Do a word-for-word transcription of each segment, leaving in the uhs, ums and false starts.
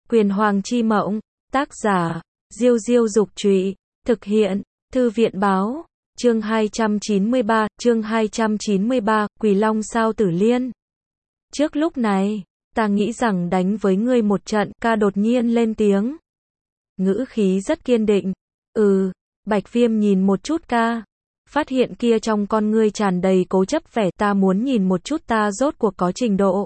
Quyền Hoàng chi mộng, tác giả, Diêu Diêu Dục Trụy, thực hiện, Thư viện Báo, chương hai trăm chín mươi ba, chương hai trăm chín mươi ba, Quỳ Long sao Tử Liên. Trước lúc này, ta nghĩ rằng đánh với ngươi một trận, ca đột nhiên lên tiếng. Ngữ khí rất kiên định. Ừ, Bạch Viêm nhìn một chút ca. Phát hiện kia trong con ngươi tràn đầy cố chấp vẻ, ta muốn nhìn một chút ta rốt cuộc có trình độ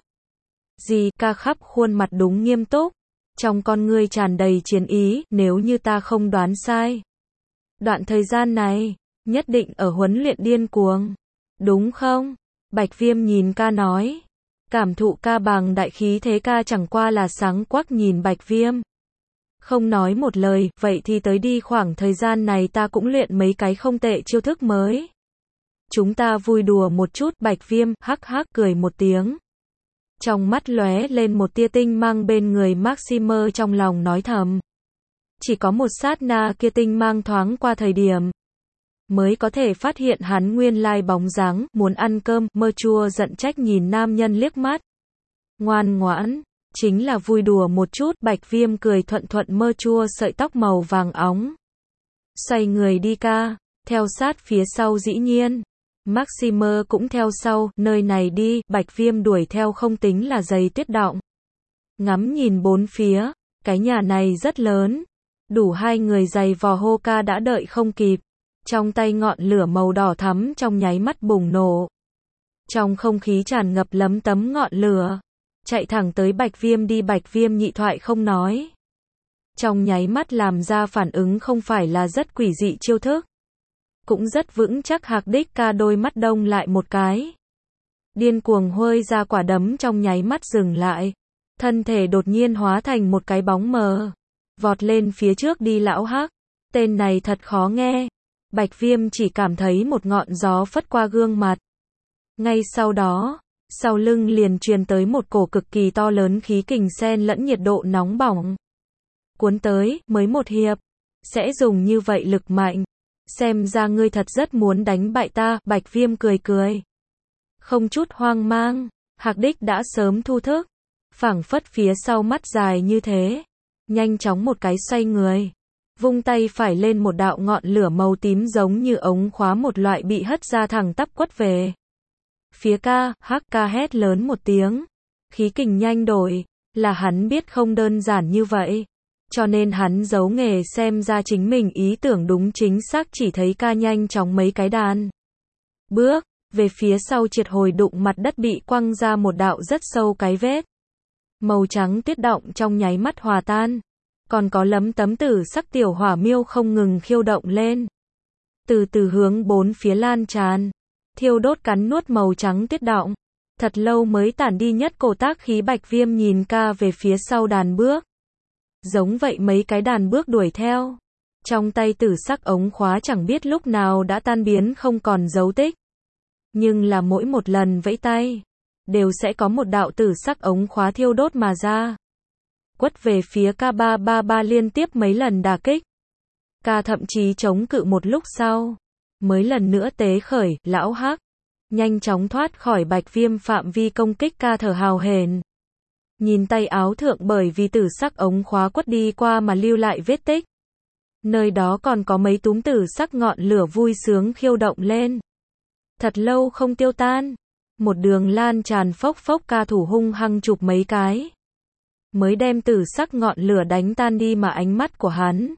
gì, ca khắp khuôn mặt đúng nghiêm túc. Trong con ngươi tràn đầy chiến ý, nếu như ta không đoán sai. Đoạn thời gian này, nhất định ở huấn luyện điên cuồng. Đúng không? Bạch Viêm nhìn ca nói. Cảm thụ ca bằng đại khí thế, ca chẳng qua là sáng quắc nhìn Bạch Viêm. Không nói một lời, vậy thì tới đi, khoảng thời gian này ta cũng luyện mấy cái không tệ chiêu thức mới. Chúng ta vui đùa một chút, Bạch Viêm, hắc hắc cười một tiếng. Trong mắt lóe lên một tia tinh mang, bên người Maximer trong lòng nói thầm. Chỉ có một sát na kia tinh mang thoáng qua thời điểm, mới có thể phát hiện hắn nguyên lai bóng dáng, muốn ăn cơm, mơ chua giận trách nhìn nam nhân liếc mắt. Ngoan ngoãn, chính là vui đùa một chút, Bạch Viêm cười thuận thuận mơ chua sợi tóc màu vàng óng. Xoay người đi ca, theo sát phía sau dĩ nhiên. Maximer cũng theo sau, nơi này đi, Bạch Viêm đuổi theo không tính là giày tuyết động. Ngắm nhìn bốn phía, cái nhà này rất lớn. Đủ hai người giày vò hô, ca đã đợi không kịp. Trong tay ngọn lửa màu đỏ thắm trong nháy mắt bùng nổ. Trong không khí tràn ngập lấm tấm ngọn lửa. Chạy thẳng tới Bạch Viêm đi, Bạch Viêm nhị thoại không nói. Trong nháy mắt làm ra phản ứng không phải là rất quỷ dị chiêu thức. Cũng rất vững chắc, Hạc Đích ca đôi mắt đông lại một cái. Điên cuồng huơi ra quả đấm, trong nháy mắt dừng lại. Thân thể đột nhiên hóa thành một cái bóng mờ. Vọt lên phía trước đi lão Hắc. Tên này thật khó nghe. Bạch Viêm chỉ cảm thấy một ngọn gió phất qua gương mặt. Ngay sau đó, sau lưng liền truyền tới một cổ cực kỳ to lớn khí kình xen lẫn nhiệt độ nóng bỏng. Cuốn tới, mới một hiệp. Sẽ dùng như vậy lực mạnh. Xem ra ngươi thật rất muốn đánh bại ta, Bạch Viêm cười cười. Không chút hoang mang, Hạc Đích đã sớm thu thức. Phảng phất phía sau mắt dài như thế. Nhanh chóng một cái xoay người. Vung tay phải lên, một đạo ngọn lửa màu tím giống như ống khóa một loại bị hất ra thẳng tắp quất về. Phía ca, hắc ca hét lớn một tiếng. Khí kình nhanh đổi, là hắn biết không đơn giản như vậy. Cho nên hắn giấu nghề, xem ra chính mình ý tưởng đúng chính xác, chỉ thấy ca nhanh chóng mấy cái đàn bước, về phía sau triệt hồi, đụng mặt đất bị quăng ra một đạo rất sâu cái vết. Màu trắng tuyết động trong nháy mắt hòa tan. Còn có lấm tấm tử sắc tiểu hỏa miêu không ngừng khiêu động lên. Từ từ hướng bốn phía lan tràn. Thiêu đốt cắn nuốt màu trắng tuyết động. Thật lâu mới tản đi nhất cổ tác khí. Bạch Viêm nhìn ca về phía sau đàn bước. Giống vậy mấy cái đàn bước đuổi theo. Trong tay tử sắc ống khóa chẳng biết lúc nào đã tan biến không còn dấu tích. Nhưng là mỗi một lần vẫy tay, đều sẽ có một đạo tử sắc ống khóa thiêu đốt mà ra. Quất về phía ca ba ba ba liên tiếp mấy lần đả kích. Ca thậm chí chống cự một lúc sau. Mới lần nữa tế khởi, lão Hắc. Nhanh chóng thoát khỏi Bạch Viêm phạm vi công kích, ca thở hào hển. Nhìn tay áo thượng bởi vì tử sắc ống khóa quất đi qua mà lưu lại vết tích. Nơi đó còn có mấy túm tử sắc ngọn lửa vui sướng khiêu động lên. Thật lâu không tiêu tan. Một đường lan tràn phốc phốc, ca thủ hung hăng chụp mấy cái. Mới đem tử sắc ngọn lửa đánh tan đi, mà ánh mắt của hắn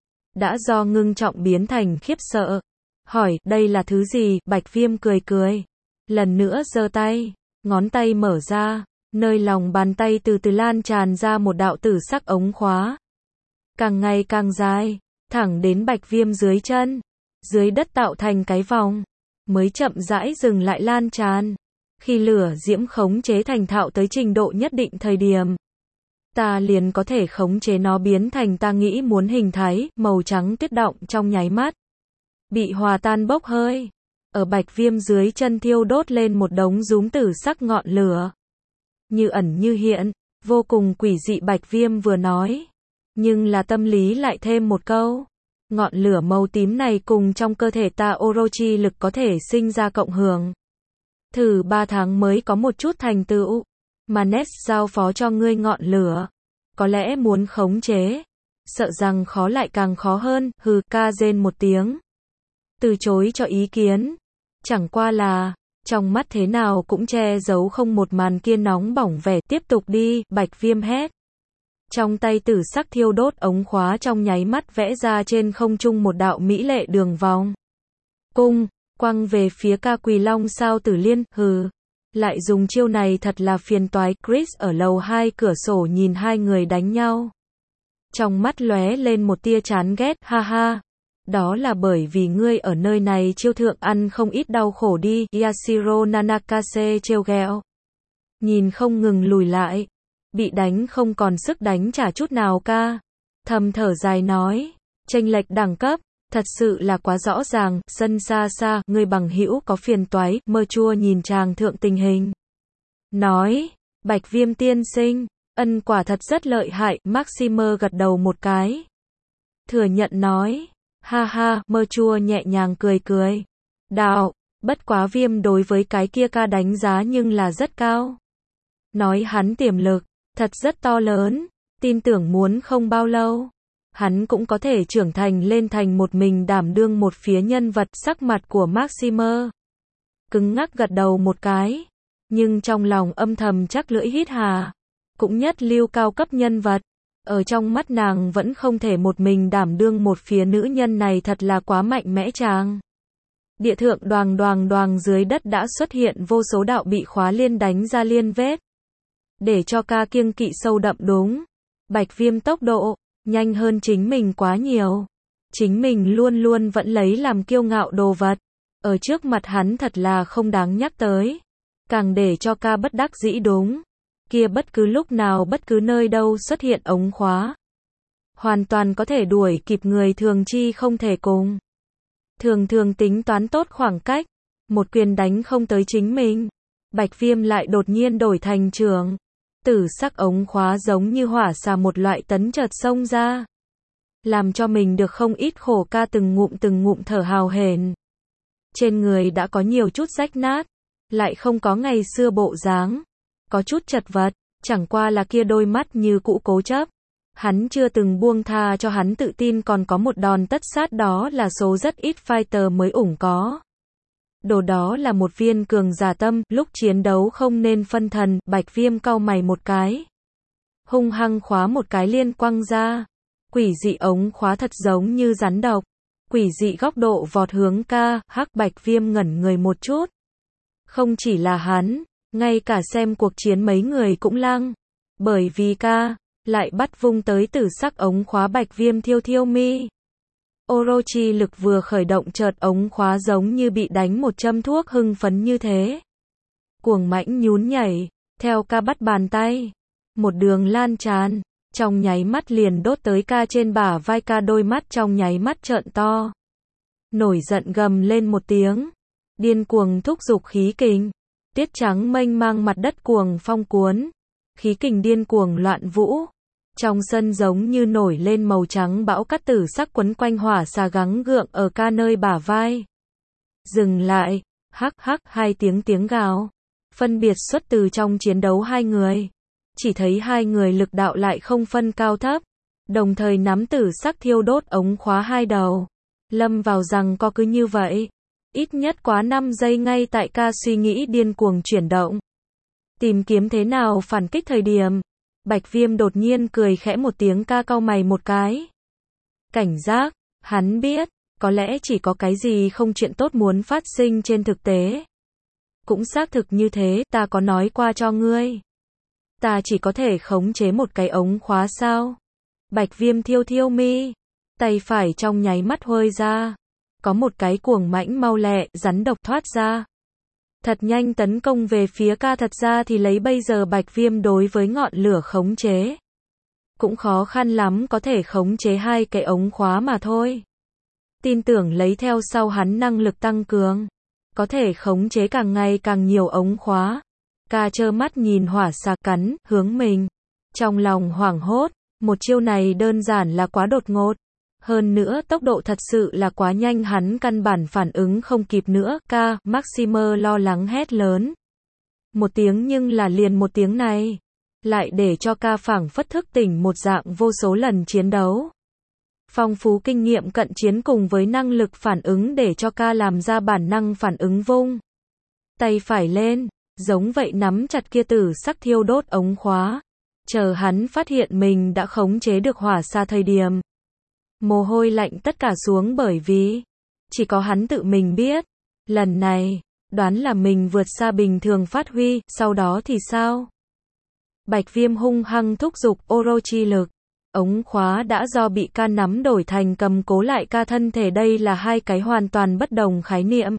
đã do ngưng trọng biến thành khiếp sợ. Hỏi, đây là thứ gì? Bạch Viêm cười cười. Lần nữa giơ tay, ngón tay mở ra. Nơi lòng bàn tay từ từ lan tràn ra một đạo tử sắc ống khóa. Càng ngày càng dài, thẳng đến Bạch Viêm dưới chân. Dưới đất tạo thành cái vòng. Mới chậm rãi dừng lại lan tràn. Khi lửa diễm khống chế thành thạo tới trình độ nhất định thời điểm, ta liền có thể khống chế nó biến thành ta nghĩ muốn hình thái. Màu trắng tuyết động trong nháy mắt bị hòa tan bốc hơi. Ở Bạch Viêm dưới chân thiêu đốt lên một đống rúm tử sắc ngọn lửa. Như ẩn như hiện, vô cùng quỷ dị. Bạch Viêm vừa nói, nhưng là tâm lý lại thêm một câu. Ngọn lửa màu tím này cùng trong cơ thể ta Orochi lực có thể sinh ra cộng hưởng. Thử ba tháng mới có một chút thành tựu. Mà Ness giao phó cho ngươi ngọn lửa. có lẽ muốn khống chế, sợ rằng khó lại càng khó hơn, hừ, ca rên một tiếng. Từ chối cho ý kiến. Chẳng qua là, trong mắt thế nào cũng che giấu không một màn kia nóng bỏng vẻ, tiếp tục đi, Bạch Viêm hét. Trong tay tử sắc thiêu đốt ống khóa trong nháy mắt vẽ ra trên không trung một đạo mỹ lệ đường vòng. Cung, quăng về phía ca Quỳ Long sao Tử Liên, hừ. Lại dùng chiêu này thật là phiền toái, Chris ở lầu hai cửa sổ nhìn hai người đánh nhau. Trong mắt lóe lên một tia chán ghét, ha ha. Đó là bởi vì ngươi ở nơi này chiêu thượng ăn không ít đau khổ đi, Yashiro Nanakase trêu ghẹo. Nhìn không ngừng lùi lại. Bị đánh không còn sức đánh trả chút nào ca. Thầm thở dài nói. Chênh lệch đẳng cấp, thật sự là quá rõ ràng, sân xa xa, người bằng hữu có phiền toái, mơ chua nhìn chàng thượng tình hình. Nói, Bạch Viêm tiên sinh, ân quả thật rất lợi hại, Maximer gật đầu một cái. Thừa nhận nói, ha ha, mơ chua nhẹ nhàng cười cười. Đạo, bất quá Viêm đối với cái kia ca đánh giá nhưng là rất cao. Nói hắn tiềm lực, thật rất to lớn, tin tưởng muốn không bao lâu. Hắn cũng có thể trưởng thành lên thành một mình đảm đương một phía nhân vật. Sắc mặt của Maximer cứng ngắc gật đầu một cái, nhưng trong lòng âm thầm chắc lưỡi hít hà. Cũng nhất lưu cao cấp nhân vật, ở trong mắt nàng vẫn không thể một mình đảm đương một phía, nữ nhân này thật là quá mạnh mẽ chàng. Địa thượng đoàng đoàng đoàng dưới đất đã xuất hiện vô số đạo bị khóa liên đánh ra liên vết. Để cho ca kiêng kỵ sâu đậm đúng. Bạch Viêm tốc độ nhanh hơn chính mình quá nhiều. Chính mình luôn luôn vẫn lấy làm kiêu ngạo đồ vật. Ở trước mặt hắn thật là không đáng nhắc tới. Càng để cho ca bất đắc dĩ đúng. Kia bất cứ lúc nào bất cứ nơi đâu xuất hiện ống khóa. Hoàn toàn có thể đuổi kịp người thường chi không thể cùng. Thường thường tính toán tốt khoảng cách. Một quyền đánh không tới chính mình. Bạch Viêm lại đột nhiên đổi thành trường. Tử sắc ống khóa giống như hỏa xà một loại tấn chợt xông ra. Làm cho mình được không ít khổ ca từng ngụm từng ngụm thở hào hển. Trên người đã có nhiều chút rách nát. Lại không có ngày xưa bộ dáng. Có chút chật vật. Chẳng qua là kia đôi mắt như cũ cố chấp. Hắn chưa từng buông tha cho hắn tự tin còn có một đòn tất sát, đó là số rất ít fighter mới ủng có. Đồ đó là một viên cường giả tâm, lúc chiến đấu không nên phân thần. Bạch Viêm cau mày một cái. Hung hăng khóa một cái liên quăng ra. Quỷ dị ống khóa thật giống như rắn độc. Quỷ dị góc độ vọt hướng ca, hắc. Bạch Viêm ngẩn người một chút. Không chỉ là hắn, ngay cả xem cuộc chiến mấy người cũng lăng. Bởi vì ca lại bắt vung tới tử sắc ống khóa. Bạch Viêm thiêu thiêu mi. Orochi lực vừa khởi động chợt ống khóa giống như bị đánh một châm thuốc hưng phấn như thế. Cuồng mãnh nhún nhảy, theo ca bắt bàn tay. Một đường lan tràn, trong nháy mắt liền đốt tới ca trên bả vai. Ca đôi mắt trong nháy mắt trợn to. Nổi giận gầm lên một tiếng. Điên cuồng thúc giục khí kình. Tiết trắng mênh mang mặt đất cuồng phong cuốn. Khí kình điên cuồng loạn vũ. Trong sân giống như nổi lên màu trắng bão cát tử sắc quấn quanh hỏa xà gắng gượng ở ca nơi bả vai. Dừng lại, hắc hắc hai tiếng tiếng gào. Phân biệt xuất từ trong chiến đấu hai người. Chỉ thấy hai người lực đạo lại không phân cao thấp. Đồng thời nắm tử sắc thiêu đốt ống khóa hai đầu. Lâm vào rằng co cứ như vậy. Ít nhất quá năm giây ngay tại ca suy nghĩ điên cuồng chuyển động. Tìm kiếm thế nào phản kích thời điểm. Bạch Viêm đột nhiên cười khẽ một tiếng, ca cau mày một cái. Cảnh giác, hắn biết, có lẽ chỉ có cái gì không chuyện tốt muốn phát sinh trên thực tế. Cũng xác thực như thế, ta có nói qua cho ngươi. Ta chỉ có thể khống chế một cái ống khóa sao? Bạch Viêm thiêu thiêu mi, tay phải trong nháy mắt huơi ra. Có một cái cuồng mãnh mau lẹ, rắn độc thoát ra. Thật nhanh tấn công về phía ca. Thật ra thì lấy bây giờ Bạch Viêm đối với ngọn lửa khống chế. Cũng khó khăn lắm có thể khống chế hai cái ống khóa mà thôi. Tin tưởng lấy theo sau hắn năng lực tăng cường. Có thể khống chế càng ngày càng nhiều ống khóa. Ca trơ mắt nhìn hỏa xà cắn, hướng mình. Trong lòng hoảng hốt, một chiêu này đơn giản là quá đột ngột. Hơn nữa tốc độ thật sự là quá nhanh, hắn căn bản phản ứng không kịp nữa. Ca, Maximer lo lắng hét lớn. Một tiếng nhưng là liền một tiếng này. lại để cho ca phảng phất thức tỉnh một dạng vô số lần chiến đấu. Phong phú kinh nghiệm cận chiến cùng với năng lực phản ứng để cho ca làm ra bản năng phản ứng vung tay phải lên, giống vậy nắm chặt kia tử sắc thiêu đốt ống khóa. Chờ hắn phát hiện mình đã khống chế được hỏa xa thời điểm. Mồ hôi lạnh tất cả xuống bởi vì chỉ có hắn tự mình biết. Lần này, đoán là mình vượt xa bình thường phát huy, sau đó thì sao? Bạch Viêm hung hăng thúc giục Orochi lực. Ống khóa đã do bị ca nắm đổi thành cầm cố lại ca thân thể, đây là hai cái hoàn toàn bất đồng khái niệm.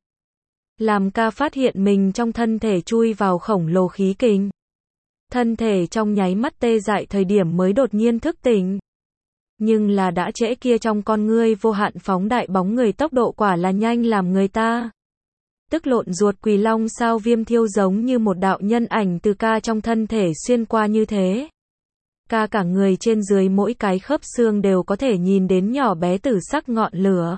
Làm ca phát hiện mình trong thân thể chui vào khổng lồ khí kình. Thân thể trong nháy mắt tê dại thời điểm mới đột nhiên thức tỉnh. Nhưng là đã trễ kia, trong con ngươi vô hạn phóng đại bóng người tốc độ quả là nhanh làm người ta tức lộn ruột. Quỳ Long sao Viêm thiêu giống như một đạo nhân ảnh từ ca trong thân thể xuyên qua như thế. Ca cả người trên dưới mỗi cái khớp xương đều có thể nhìn đến nhỏ bé tử sắc ngọn lửa.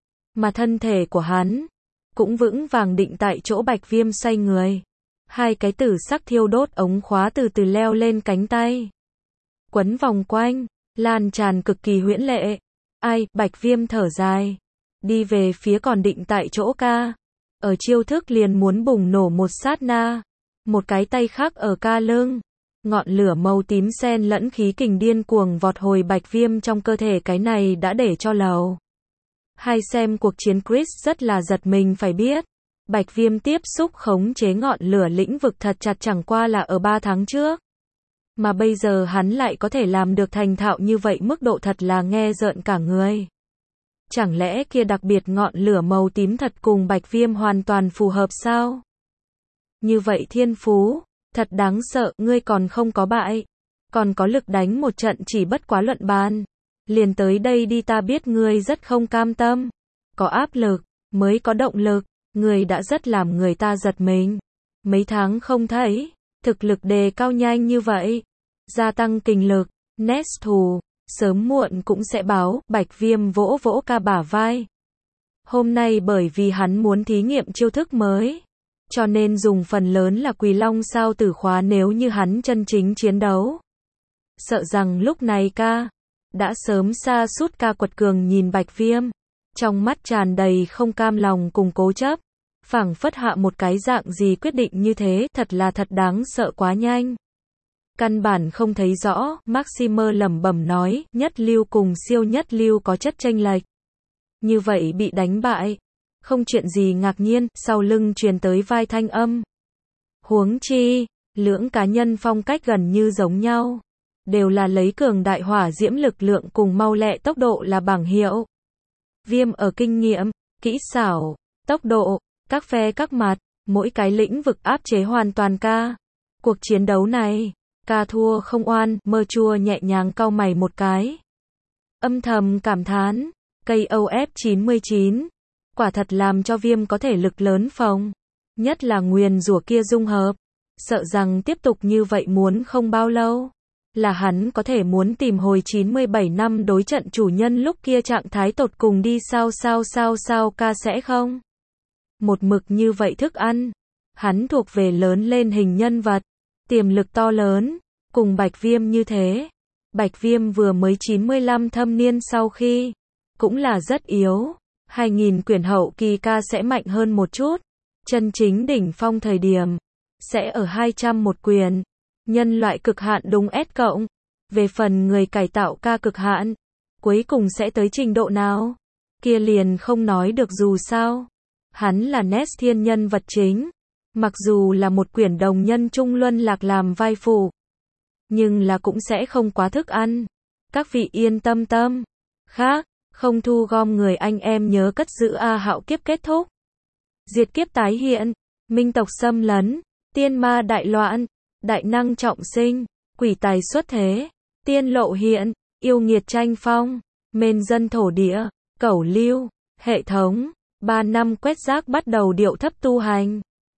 Mà thân thể của hắn cũng vững vàng định tại chỗ. Bạch Viêm xoay người. Hai cái tử sắc thiêu đốt ống khóa từ từ leo lên cánh tay. Quấn vòng quanh, lan tràn cực kỳ huyễn lệ. Ai, Bạch Viêm thở dài. Đi về phía còn định tại chỗ ca. Ở chiêu thức liền muốn bùng nổ một sát na. Một cái tay khác ở ca lưng. Ngọn lửa màu tím xen lẫn khí kình điên cuồng vọt hồi Bạch Viêm trong cơ thể, cái này đã để cho lầu hai xem cuộc chiến Chris rất là giật mình. Phải biết, Bạch Viêm tiếp xúc khống chế ngọn lửa lĩnh vực thật chặt chẳng qua là ở ba tháng trước. Mà bây giờ hắn lại có thể làm được thành thạo như vậy, mức độ thật là nghe rợn cả người. Chẳng lẽ kia đặc biệt ngọn lửa màu tím thật cùng Bạch Viêm hoàn toàn phù hợp sao? Như vậy thiên phú, thật đáng sợ, ngươi còn không có bại. Còn có lực đánh một trận chỉ bất quá luận bàn. Liền tới đây đi, ta biết ngươi rất không cam tâm. Có áp lực, mới có động lực. Ngươi đã rất làm người ta giật mình. Mấy tháng không thấy, thực lực đề cao nhanh như vậy. Gia tăng kinh lực, nét thù, sớm muộn cũng sẽ báo. Bạch Viêm vỗ vỗ ca bả vai. Hôm nay bởi vì hắn muốn thí nghiệm chiêu thức mới, cho nên dùng phần lớn là Quỳ Long sao tử khóa. Nếu như hắn chân chính chiến đấu, sợ rằng lúc này ca đã sớm xa sút. Ca quật cường nhìn Bạch Viêm, trong mắt tràn đầy không cam lòng cùng cố chấp, phảng phất hạ một cái dạng gì quyết định như thế, thật là thật đáng sợ, quá nhanh. Căn bản không thấy rõ. Maximer lẩm bẩm nói, nhất lưu cùng siêu nhất lưu có chất chênh lệch. Như vậy bị đánh bại, không chuyện gì ngạc nhiên. Sau lưng truyền tới vai thanh âm. Huống chi, lưỡng cá nhân phong cách gần như giống nhau. Đều là lấy cường đại hỏa diễm lực lượng cùng mau lẹ tốc độ là bảng hiệu. Viêm ở kinh nghiệm, kỹ xảo, tốc độ, các phe các mặt, mỗi cái lĩnh vực áp chế hoàn toàn ca. Cuộc chiến đấu này, ca thua không oan. Mơ chua nhẹ nhàng cau mày một cái. Âm thầm cảm thán, cây O F chín mươi chín, quả thật làm cho Viêm có thể lực lớn phòng. Nhất là nguyền rủa kia dung hợp. Sợ rằng tiếp tục như vậy muốn không bao lâu là hắn có thể muốn tìm hồi chín mươi bảy năm đối trận chủ nhân lúc kia trạng thái tột cùng đi. Sao sao sao sao ca sẽ không một mực như vậy thức ăn. Hắn thuộc về lớn lên hình nhân vật, tiềm lực to lớn, cùng Bạch Viêm như thế. Bạch Viêm vừa mới chín mươi lăm thâm niên sau khi, cũng là rất yếu. hai nghìn quyển hậu kỳ ca sẽ mạnh hơn một chút. Chân chính đỉnh phong thời điểm, sẽ ở hai trăm một quyển. Nhân loại cực hạn đúng S cộng. Về phần người cải tạo ca cực hạn, cuối cùng sẽ tới trình độ nào? Kia liền không nói được, dù sao. Hắn là Nest thiên nhân vật chính. Mặc dù là một quyển đồng nhân trung luân lạc làm vai phụ, nhưng là cũng sẽ không quá thức ăn. Các vị yên tâm tâm. Khác, không thu gom người anh em nhớ cất giữ A Hạo kiếp kết thúc. Diệt kiếp tái hiện, minh tộc xâm lấn, tiên ma đại loạn, đại năng trọng sinh, quỷ tài xuất thế, tiên lộ hiện, yêu nghiệt tranh phong, mên dân thổ địa, cẩu lưu, hệ thống, ba năm quét rác bắt đầu điệu thấp tu hành.